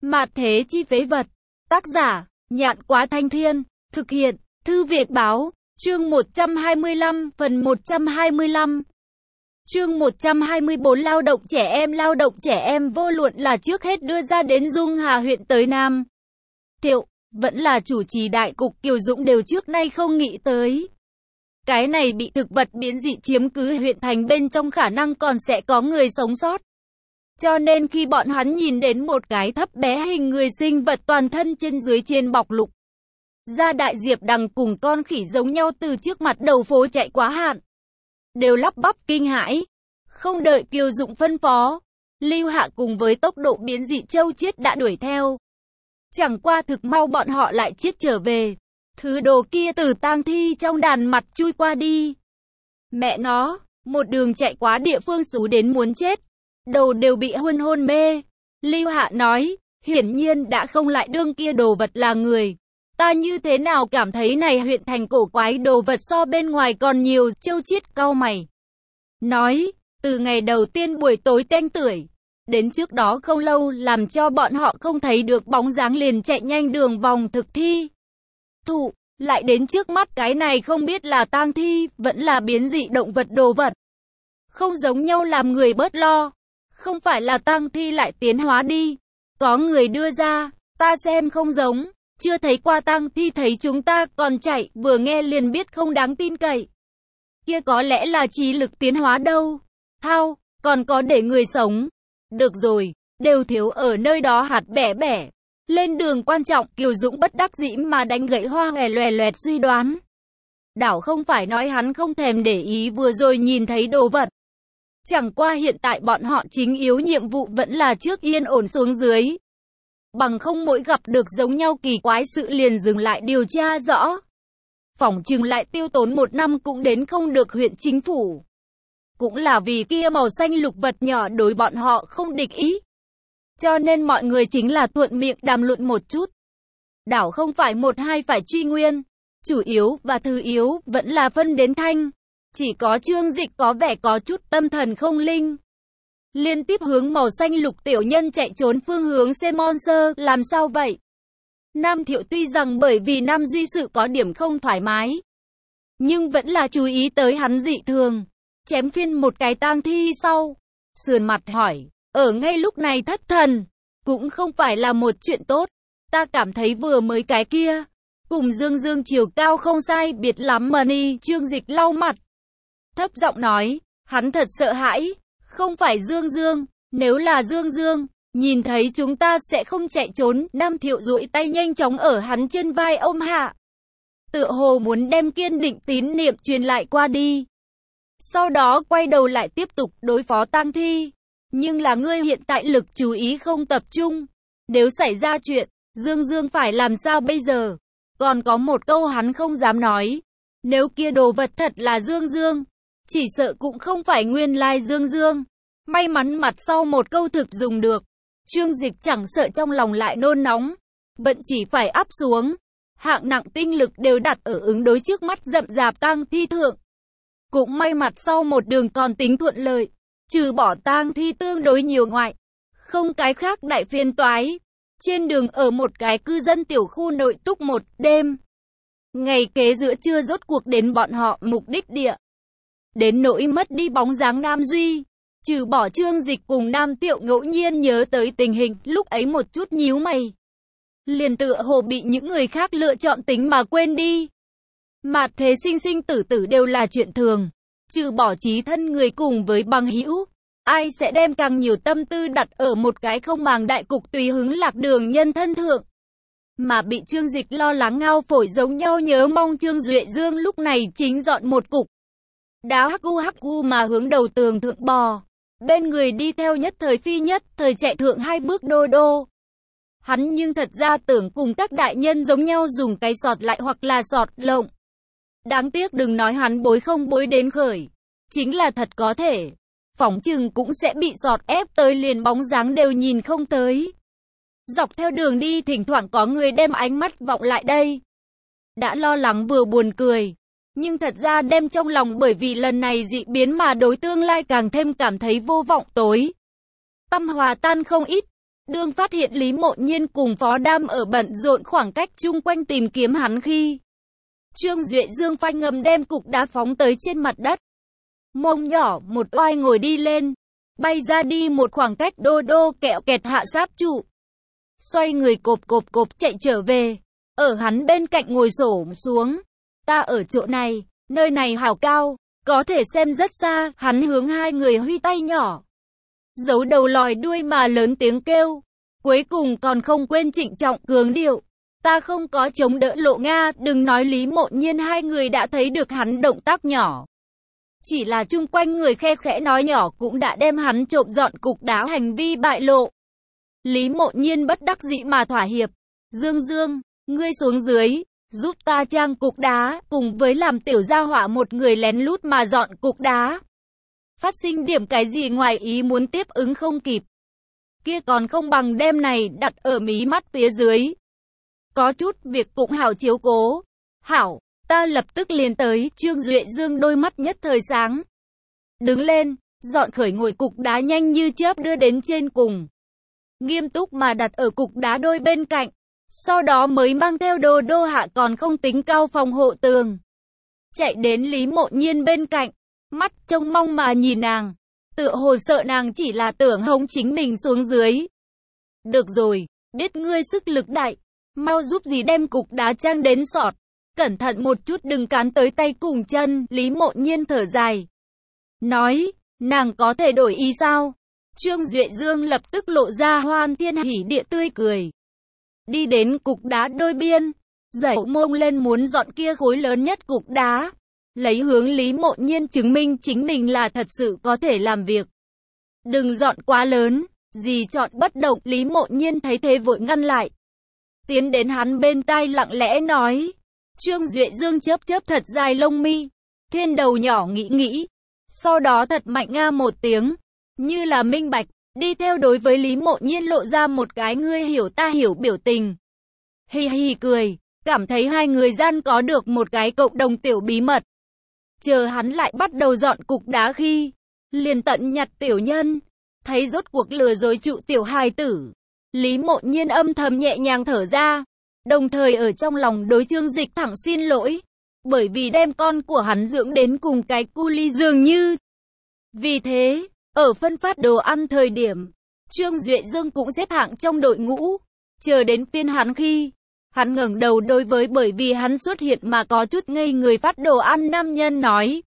Mạt thế chi phế vật. Tác giả, Nhạn Quá Thanh Thiên. Thực hiện, Thư Việt Báo. Chương 125, phần 125. Chương 124 lao động trẻ em. Lao động trẻ em vô luận là trước hết đưa ra đến Dung Hà huyện tới Nam Thiệu, vẫn là chủ trì đại cục Kiều Dũng đều trước nay không nghĩ tới. Cái này bị thực vật biến dị chiếm cứ huyện thành bên trong khả năng còn sẽ có người sống sót. Cho nên khi bọn hắn nhìn đến một cái thấp bé hình người sinh vật toàn thân trên dưới trên bọc lục da đại diệp đằng cùng con khỉ giống nhau từ trước mặt đầu phố chạy quá hạn, đều lắp bắp kinh hãi. Không đợi Kiều Dũng phân phó, Lưu Hạ cùng với tốc độ biến dị châu chiết đã đuổi theo. Chẳng qua thực mau bọn họ lại chiết trở về. Thứ đồ kia từ tang thi trong đàn mặt chui qua đi. Mẹ nó, một đường chạy quá địa phương xú đến muốn chết. Đầu đều bị hôn mê. Lưu Hạ nói, hiển nhiên đã không lại đương kia đồ vật là người. Ta như thế nào cảm thấy này huyện thành cổ quái đồ vật so bên ngoài còn nhiều. Châu chiết cau mày nói, từ ngày đầu tiên buổi tối tanh tưởi, đến trước đó không lâu làm cho bọn họ không thấy được bóng dáng liền chạy nhanh đường vòng thực thi. Thụ, lại đến trước mắt cái này không biết là tang thi, vẫn là biến dị động vật đồ vật. Không giống nhau làm người bớt lo. Không phải là tang thi lại tiến hóa đi. Có người đưa ra, ta xem không giống. Chưa thấy qua tang thi thấy chúng ta còn chạy, vừa nghe liền biết không đáng tin cậy. Kia có lẽ là trí lực tiến hóa đâu. Thao, còn có để người sống. Được rồi, đều thiếu ở nơi đó hạt bẻ bẻ. Lên đường quan trọng, Kiều Dũng bất đắc dĩ mà đánh gãy Hoa Hòe loè loẹt suy đoán. Đảo không phải nói hắn không thèm để ý vừa rồi nhìn thấy đồ vật. Chẳng qua hiện tại bọn họ chính yếu nhiệm vụ vẫn là trước yên ổn xuống dưới. Bằng không mỗi gặp được giống nhau kỳ quái sự liền dừng lại điều tra rõ. Phỏng chừng lại tiêu tốn 1 năm cũng đến không được huyện chính phủ. Cũng là vì kia màu xanh lục vật nhỏ đối bọn họ không địch ý. Cho nên mọi người chính là thuận miệng đàm luận một chút. Đảo không phải một hai phải truy nguyên. Chủ yếu và thứ yếu vẫn là phân đến thanh. Chỉ có Trương Dịch có vẻ có chút tâm thần không linh. Liên tiếp hướng màu xanh lục tiểu nhân chạy trốn phương hướng Monster, làm sao vậy? Nam Thiệu tuy rằng bởi vì Nam Duy sự có điểm không thoải mái, nhưng vẫn là chú ý tới hắn dị thường. Chém phiên một cái tang thi sau, sườn mặt hỏi, ở ngay lúc này thất thần, cũng không phải là một chuyện tốt. Ta cảm thấy vừa mới cái kia, cùng Dương Dương chiều cao không sai biệt lắm mà ni. Trương Dịch lau mặt, thấp giọng nói, hắn thật sợ hãi, không phải Dương Dương, nếu là Dương Dương, nhìn thấy chúng ta sẽ không chạy trốn. Nam Thiệu duỗi tay nhanh chóng ở hắn trên vai ôm hạ, tựa hồ muốn đem kiên định tín niệm truyền lại qua đi. Sau đó quay đầu lại tiếp tục đối phó tang thi. Nhưng là ngươi hiện tại lực chú ý không tập trung. Nếu xảy ra chuyện, Dương Dương phải làm sao bây giờ? Còn có một câu hắn không dám nói. Nếu kia đồ vật thật là Dương Dương, chỉ sợ cũng không phải nguyên lai Dương Dương. May mắn mặt sau một câu thực dùng được. Trương Dịch chẳng sợ trong lòng lại nôn nóng, vẫn chỉ phải áp xuống. Hạng nặng tinh lực đều đặt ở ứng đối trước mắt rậm rạp tang thi thượng. Cũng may mặt sau một đường còn tính thuận lợi, trừ bỏ tang thi tương đối nhiều ngoại, không cái khác đại phiền toái. Trên đường ở một cái cư dân tiểu khu nội túc một đêm. Ngày kế giữa trưa rốt cuộc đến bọn họ mục đích địa. Đến nỗi mất đi bóng dáng Nam Duy, trừ bỏ Trương Dịch cùng Nam Tiệu ngẫu nhiên nhớ tới tình hình, lúc ấy một chút nhíu mày. Liền tựa hồ bị những người khác lựa chọn tính mà quên đi. Mạt thế sinh sinh tử tử đều là chuyện thường, trừ bỏ chí thân người cùng với bằng hữu, ai sẽ đem càng nhiều tâm tư đặt ở một cái không màng đại cục tùy hứng lạc đường nhân thân thượng. Mà bị Trương Dịch lo lắng ngao phổi giống nhau nhớ mong Trương Duệ Dương lúc này chính dọn một cục đá hắc gu mà hướng đầu tường thượng bò, bên người đi theo nhất thời phi nhất thời chạy thượng 2 bước đô đô. Hắn nhưng thật ra tưởng cùng các đại nhân giống nhau dùng cái sọt lại hoặc là sọt lộng. Đáng tiếc đừng nói hắn bối không bối đến khởi, chính là thật có thể, phỏng chừng cũng sẽ bị sọt ép tới liền bóng dáng đều nhìn không tới. Dọc theo đường đi thỉnh thoảng có người đem ánh mắt vọng lại đây. Đã lo lắng vừa buồn cười, nhưng thật ra đem trong lòng bởi vì lần này dị biến mà đối tương lai càng thêm cảm thấy vô vọng tối tăm hòa tan không ít. Đương phát hiện Lý Mộ Nhiên cùng Phó Đam ở bận rộn khoảng cách chung quanh tìm kiếm hắn khi Trương Duệ Dương phanh ngầm đem cục đá phóng tới trên mặt đất. Mông nhỏ một oai ngồi đi lên, bay ra đi một khoảng cách đô đô kẹo kẹt hạ sáp trụ. Xoay người cộp cộp cộp chạy trở về, ở hắn bên cạnh ngồi xổm xuống. Ta ở chỗ này, nơi này hào cao, có thể xem rất xa, hắn hướng hai người huy tay nhỏ. Giấu đầu lòi đuôi mà lớn tiếng kêu. Cuối cùng còn không quên trịnh trọng cường điệu. Ta không có chống đỡ Lộ Nga, đừng nói Lý Mộ Nhiên hai người đã thấy được hắn động tác nhỏ. Chỉ là chung quanh người khe khẽ nói nhỏ cũng đã đem hắn trộm dọn cục đá hành vi bại lộ. Lý Mộ Nhiên bất đắc dĩ mà thỏa hiệp. Dương Dương, ngươi xuống dưới, giúp ta trang cục đá, cùng với làm tiểu gia hỏa một người lén lút mà dọn cục đá. Phát sinh điểm cái gì ngoài ý muốn tiếp ứng không kịp. Kia còn không bằng đem này đặt ở mí mắt phía dưới. Có chút việc cũng hảo chiếu cố. Hảo, ta lập tức liền tới. Trương Duệ Dương đôi mắt nhất thời sáng. Đứng lên, dọn khởi ngồi cục đá nhanh như chớp đưa đến trên cùng. Nghiêm túc mà đặt ở cục đá đôi bên cạnh. Sau đó mới mang theo đồ đô hạ còn không tính cao phòng hộ tường. Chạy đến Lý Mộ Nhiên bên cạnh. Mắt trông mong mà nhìn nàng. Tựa hồ sợ nàng chỉ là tưởng hống chính mình xuống dưới. Được rồi, biết ngươi sức lực đại. Mau giúp gì đem cục đá trang đến sọt. Cẩn thận một chút đừng cán tới tay cùng chân. Lý Mộ Nhiên thở dài. Nói, nàng có thể đổi ý sao? Trương Duệ Dương lập tức lộ ra hoan thiên hỉ địa tươi cười. Đi đến cục đá đôi biên. Giẩy mông lên muốn dọn kia khối lớn nhất cục đá. Lấy hướng Lý Mộ Nhiên chứng minh chính mình là thật sự có thể làm việc. Đừng dọn quá lớn. Dì chọn bất động. Lý Mộ Nhiên thấy thế vội ngăn lại. Tiến đến hắn bên tai lặng lẽ nói. Trương Duệ Dương chớp thật dài lông mi. Thiên đầu nhỏ nghĩ. Sau đó thật mạnh nga một tiếng. Như là minh bạch. Đi theo đối với Lý Mộ Nhiên lộ ra một cái ngươi hiểu ta hiểu biểu tình. Hi hi cười. Cảm thấy hai người gian có được một cái cộng đồng tiểu bí mật. Chờ hắn lại bắt đầu dọn cục đá khi. Liền tận nhặt tiểu nhân. Thấy rốt cuộc lừa dối trụ tiểu hài tử. Lý Mộ Nhiên âm thầm nhẹ nhàng thở ra. Đồng thời ở trong lòng đối Trương Dịch thẳng xin lỗi. Bởi vì đem con của hắn dưỡng đến cùng cái cu ly dường như. Vì thế, ở phân phát đồ ăn thời điểm, Trương Duệ Dương cũng xếp hạng trong đội ngũ. Chờ đến phiên hắn khi, hắn ngẩng đầu đối với bởi vì hắn xuất hiện mà có chút ngây người phát đồ ăn nam nhân nói.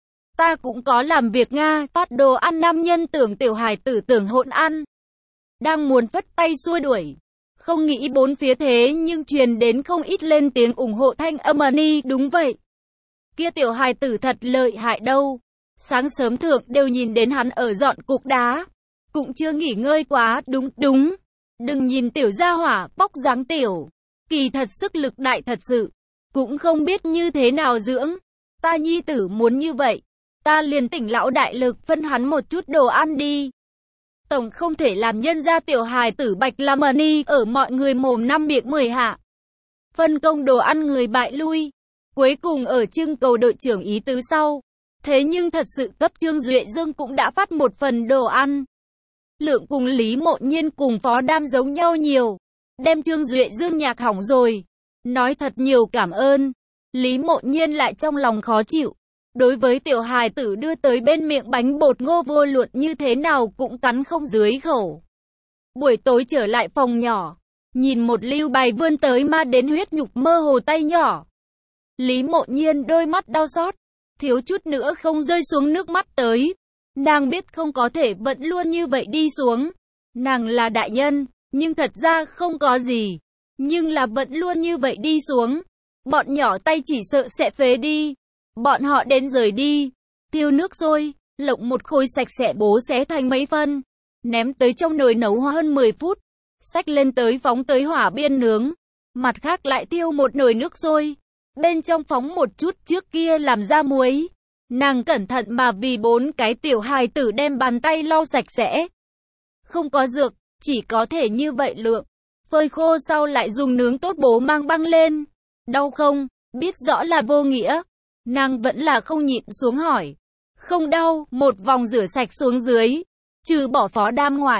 Ta cũng có làm việc Nga, phát đồ ăn nam nhân tưởng tiểu hài tử tưởng hỗn ăn. Đang muốn phất tay xua đuổi. Không nghĩ bốn phía thế nhưng truyền đến không ít lên tiếng ủng hộ thanh âm ni đúng vậy. Kia tiểu hài tử thật lợi hại đâu. Sáng sớm thượng đều nhìn đến hắn ở dọn cục đá. Cũng chưa nghỉ ngơi quá, đúng. Đừng nhìn tiểu gia hỏa, bóc dáng tiểu. Kỳ thật sức lực đại thật sự. Cũng không biết như thế nào dưỡng. Ta nhi tử muốn như vậy. Ta liền tỉnh lão đại lực phân hắn một chút đồ ăn đi. Tổng không thể làm nhân gia tiểu hài tử bạch làm ni ở mọi người mồm năm miệng 10 hạ. Phân công đồ ăn người bại lui. Cuối cùng ở trưng cầu đội trưởng ý tứ sau. Thế nhưng thật sự cấp Trương Duệ Dương cũng đã phát một phần đồ ăn. Lượng cùng Lý Mộ Nhiên cùng Phó Đam giống nhau nhiều. Đem Trương Duệ Dương nhạc hỏng rồi. Nói thật nhiều cảm ơn. Lý Mộ Nhiên lại trong lòng khó chịu. Đối với tiểu hài tử đưa tới bên miệng bánh bột ngô vô luận như thế nào cũng cắn không dưới khẩu. Buổi tối trở lại phòng nhỏ. Nhìn một lưu bài vươn tới ma đến huyết nhục mơ hồ tay nhỏ. Lý Mộ Nhiên đôi mắt đau xót. Thiếu chút nữa không rơi xuống nước mắt tới. Nàng biết không có thể vẫn luôn như vậy đi xuống. Nàng là đại nhân, nhưng thật ra không có gì. Nhưng là vẫn luôn như vậy đi xuống. Bọn nhỏ tay chỉ sợ sẽ phế đi. Bọn họ đến rời đi. Tiêu nước sôi, lộng một khối sạch sẽ bố xé thành mấy phân. Ném tới trong nồi nấu hơn 10 phút. Xách lên tới phóng tới hỏa biên nướng. Mặt khác lại tiêu một nồi nước sôi. Bên trong phóng một chút trước kia làm ra muối. Nàng cẩn thận mà vì 4 cái tiểu hài tử đem bàn tay lau sạch sẽ. Không có dược, chỉ có thể như vậy lượng. Phơi khô sau lại dùng nướng tốt bố mang băng lên. Đau không? Biết rõ là vô nghĩa. Nàng vẫn là không nhịn xuống hỏi. Không đau, một vòng rửa sạch xuống dưới. Trừ bỏ Phó Đam ngoại.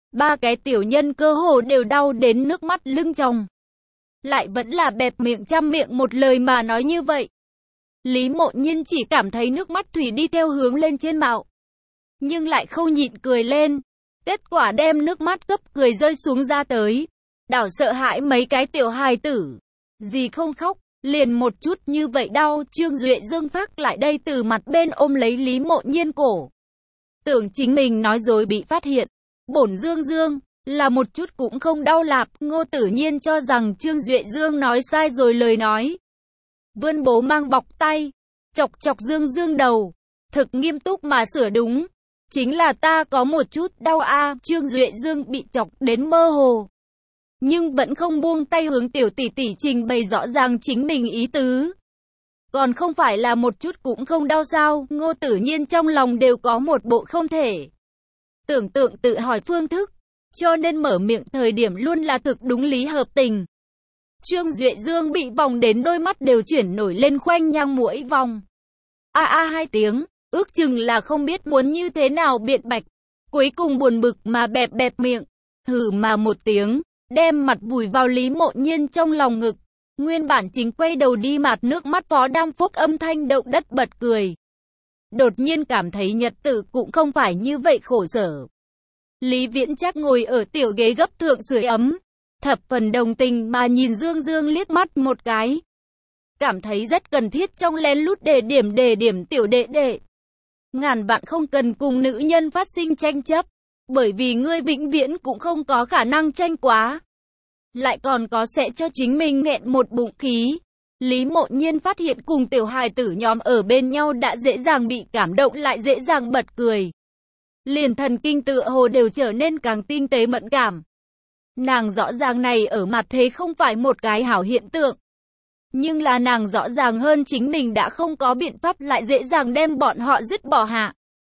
Ba cái tiểu nhân cơ hồ đều đau đến nước mắt lưng tròng. Lại vẫn là bẹp miệng trăm miệng một lời mà nói như vậy. Lý Mộ Nhiên chỉ cảm thấy nước mắt thủy đi theo hướng lên trên mạo. Nhưng lại không nhịn cười lên. Kết quả đem nước mắt cấp cười rơi xuống ra tới. Đảo sợ hãi mấy cái tiểu hài tử. Gì không khóc, liền một chút như vậy đau. Trương Duệ Dương phát lại đây từ mặt bên ôm lấy Lý Mộ Nhiên cổ. Tưởng chính mình nói dối bị phát hiện. Bổn Dương Dương, là một chút cũng không đau lạp. Ngô Tử Nhiên cho rằng Trương Duệ Dương nói sai rồi lời nói. Vươn bố mang bọc tay, chọc chọc Dương Dương đầu. Thực nghiêm túc mà sửa đúng. Chính là ta có một chút đau a. Trương Duệ Dương bị chọc đến mơ hồ. Nhưng vẫn không buông tay hướng tiểu tỷ tỷ trình bày rõ ràng chính mình ý tứ. Còn không phải là một chút cũng không đau sao? Ngô Tử Nhiên trong lòng đều có một bộ không thể tưởng tượng tự hỏi phương thức. Cho nên mở miệng thời điểm luôn là thực đúng lý hợp tình. Trương Duệ Dương bị vòng đến đôi mắt đều chuyển nổi lên khoanh nhang mỗi vòng. A a hai tiếng, ước chừng là không biết muốn như thế nào biện bạch. Cuối cùng buồn bực mà bẹp bẹp miệng, hừ mà một tiếng, đem mặt vùi vào Lý Mộ Nhiên trong lòng ngực. Nguyên bản chính quay đầu đi mạt nước mắt Phó Đam Phúc âm thanh động đất bật cười. Đột nhiên cảm thấy nhật tử cũng không phải như vậy khổ sở. Lý Viễn Trác ngồi ở tiểu ghế gấp thượng sưởi ấm. Thập phần đồng tình mà nhìn Dương Dương liếc mắt một cái. Cảm thấy rất cần thiết trong lén lút đề điểm tiểu đệ đệ. Ngàn vạn không cần cùng nữ nhân phát sinh tranh chấp. Bởi vì ngươi vĩnh viễn cũng không có khả năng tranh quá. Lại còn có sẽ cho chính mình nghẹn một bụng khí. Lý Mộ Nhiên phát hiện cùng tiểu hài tử nhóm ở bên nhau đã dễ dàng bị cảm động lại dễ dàng bật cười. Liền thần kinh tựa hồ đều trở nên càng tinh tế mẫn cảm. Nàng rõ ràng này ở mặt thế không phải một cái hảo hiện tượng. Nhưng là nàng rõ ràng hơn chính mình đã không có biện pháp lại dễ dàng đem bọn họ dứt bỏ hạ.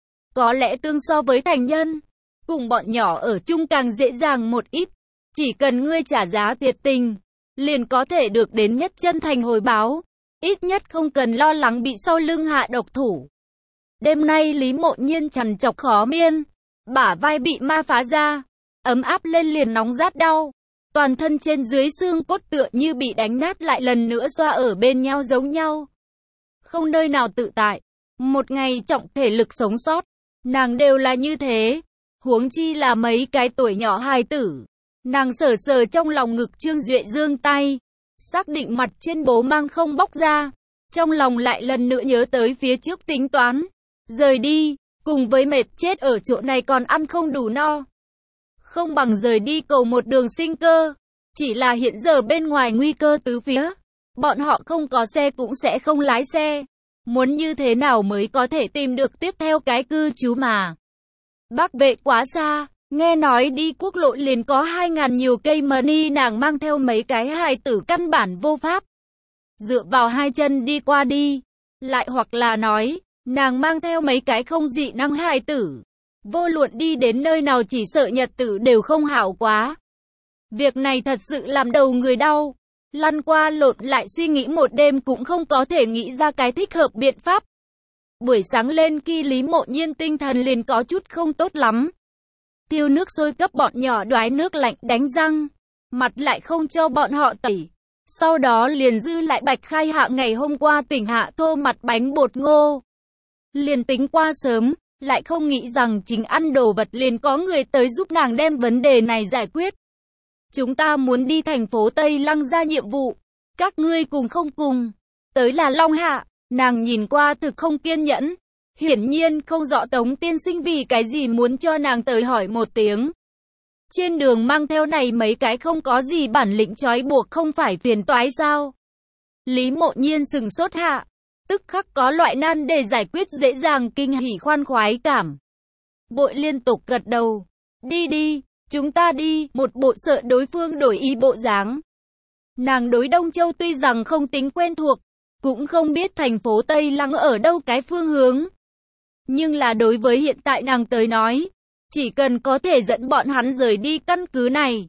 Có lẽ tương so với thành nhân, cùng bọn nhỏ ở chung càng dễ dàng một ít. Chỉ cần ngươi trả giá tuyệt tình, liền có thể được đến nhất chân thành hồi báo. Ít nhất không cần lo lắng bị sau lưng hạ độc thủ. Đêm nay Lý Mộ Nhiên trằn trọc khó miên, bả vai bị ma phá ra, ấm áp lên liền nóng rát đau. Toàn thân trên dưới xương cốt tựa như bị đánh nát lại lần nữa xoa ở bên nhau giống nhau. Không nơi nào tự tại, một ngày trọng thể lực sống sót, nàng đều là như thế. Huống chi là mấy cái tuổi nhỏ hài tử. Nàng sờ sờ trong lòng ngực Trương Duệ Dương tay, xác định mặt trên bố mang không bóc ra. Trong lòng lại lần nữa nhớ tới phía trước tính toán. Rời đi, cùng với mệt chết ở chỗ này còn ăn không đủ no. Không bằng rời đi cầu một đường sinh cơ. Chỉ là hiện giờ bên ngoài nguy cơ tứ phía. Bọn họ không có xe cũng sẽ không lái xe. Muốn như thế nào mới có thể tìm được tiếp theo cái cư trú mà. Bắc Vệ quá xa. Nghe nói đi quốc lộ liền có 2.000 nhiều cây mà ni nàng mang theo mấy cái hài tử căn bản vô pháp. Dựa vào hai chân đi qua đi. Lại hoặc là nói, nàng mang theo mấy cái không dị năng hài tử. Vô luận đi đến nơi nào chỉ sợ nhật tử đều không hảo quá. Việc này thật sự làm đầu người đau. Lăn qua lộn lại suy nghĩ một đêm cũng không có thể nghĩ ra cái thích hợp biện pháp. Buổi sáng lên khi Lý Mộ Nhiên tinh thần liền có chút không tốt lắm. Tiêu nước sôi cấp bọn nhỏ đoái nước lạnh đánh răng, mặt lại không cho bọn họ tẩy. Sau đó liền dư lại Bạch Khai Hạ ngày hôm qua tỉnh hạ thô mặt bánh bột ngô. Liền tính qua sớm, lại không nghĩ rằng chính ăn đồ vật liền có người tới giúp nàng đem vấn đề này giải quyết. Chúng ta muốn đi thành phố Tây Lăng ra nhiệm vụ, các ngươi cùng không cùng. Tới là Long Hạ, nàng nhìn qua thực không kiên nhẫn. Hiển nhiên không rõ Tống tiên sinh vì cái gì muốn cho nàng tới hỏi một tiếng. Trên đường mang theo này mấy cái không có gì bản lĩnh trói buộc không phải phiền toái sao? Lý Mộ Nhiên sừng sốt hạ, tức khắc có loại nan để giải quyết dễ dàng kinh hỉ khoan khoái cảm. Bội liên tục gật đầu. Đi đi, chúng ta đi, một bộ sợ đối phương đổi ý bộ dáng. Nàng đối Đông Châu tuy rằng không tính quen thuộc, cũng không biết thành phố Tây Lăng ở đâu cái phương hướng. Nhưng là đối với hiện tại nàng tới nói, chỉ cần có thể dẫn bọn hắn rời đi căn cứ này,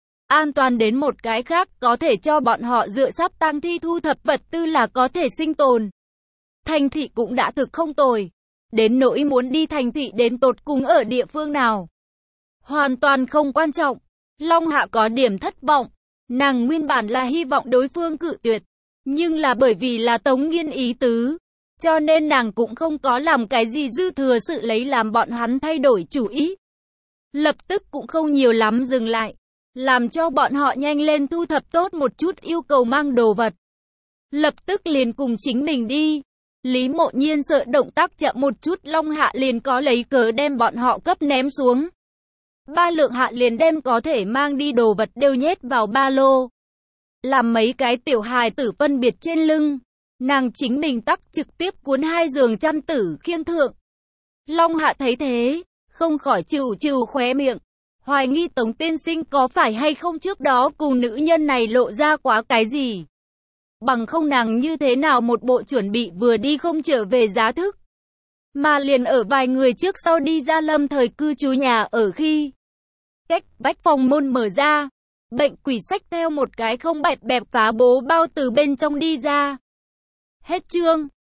an toàn đến một cái khác có thể cho bọn họ dựa sắp tang thi thu thập vật tư là có thể sinh tồn. Thành thị cũng đã thực không tồi, đến nỗi muốn đi thành thị đến tột cùng ở địa phương nào. hoàn toàn không quan trọng. Long Hạ có điểm thất vọng. Nàng nguyên bản là hy vọng đối phương cự tuyệt, nhưng là bởi vì là Tống Nghiên ý tứ, cho nên nàng cũng không có làm cái gì dư thừa sự lấy làm bọn hắn thay đổi chủ ý. Lập tức cũng không nhiều lắm dừng lại, làm cho bọn họ nhanh lên thu thập tốt một chút yêu cầu mang đồ vật. Lập tức liền cùng chính mình đi. Lý Mộ Nhiên sợ động tác chậm một chút, Long Hạ liền có lấy cớ đem bọn họ cấp ném xuống. Ba Lượng Hạ liền đem có thể mang đi đồ vật đều nhét vào ba lô, làm mấy cái tiểu hài tử phân biệt trên lưng. Nàng chính mình tắc trực tiếp cuốn 2 giường chăn tử khiêng thượng. Long Hạ thấy thế, không khỏi trừ khóe miệng, hoài nghi Tống tiên sinh có phải hay không trước đó cùng nữ nhân này lộ ra quá cái gì. Bằng không nàng như thế nào một bộ chuẩn bị vừa đi không trở về giá thức, mà liền ở vài người trước sau đi ra lâm thời cư trú nhà ở khi cách vách phòng môn mở ra, bệnh quỷ xách theo một cái không bẹp bẹp phá bố bao từ bên trong đi ra. Hết chương.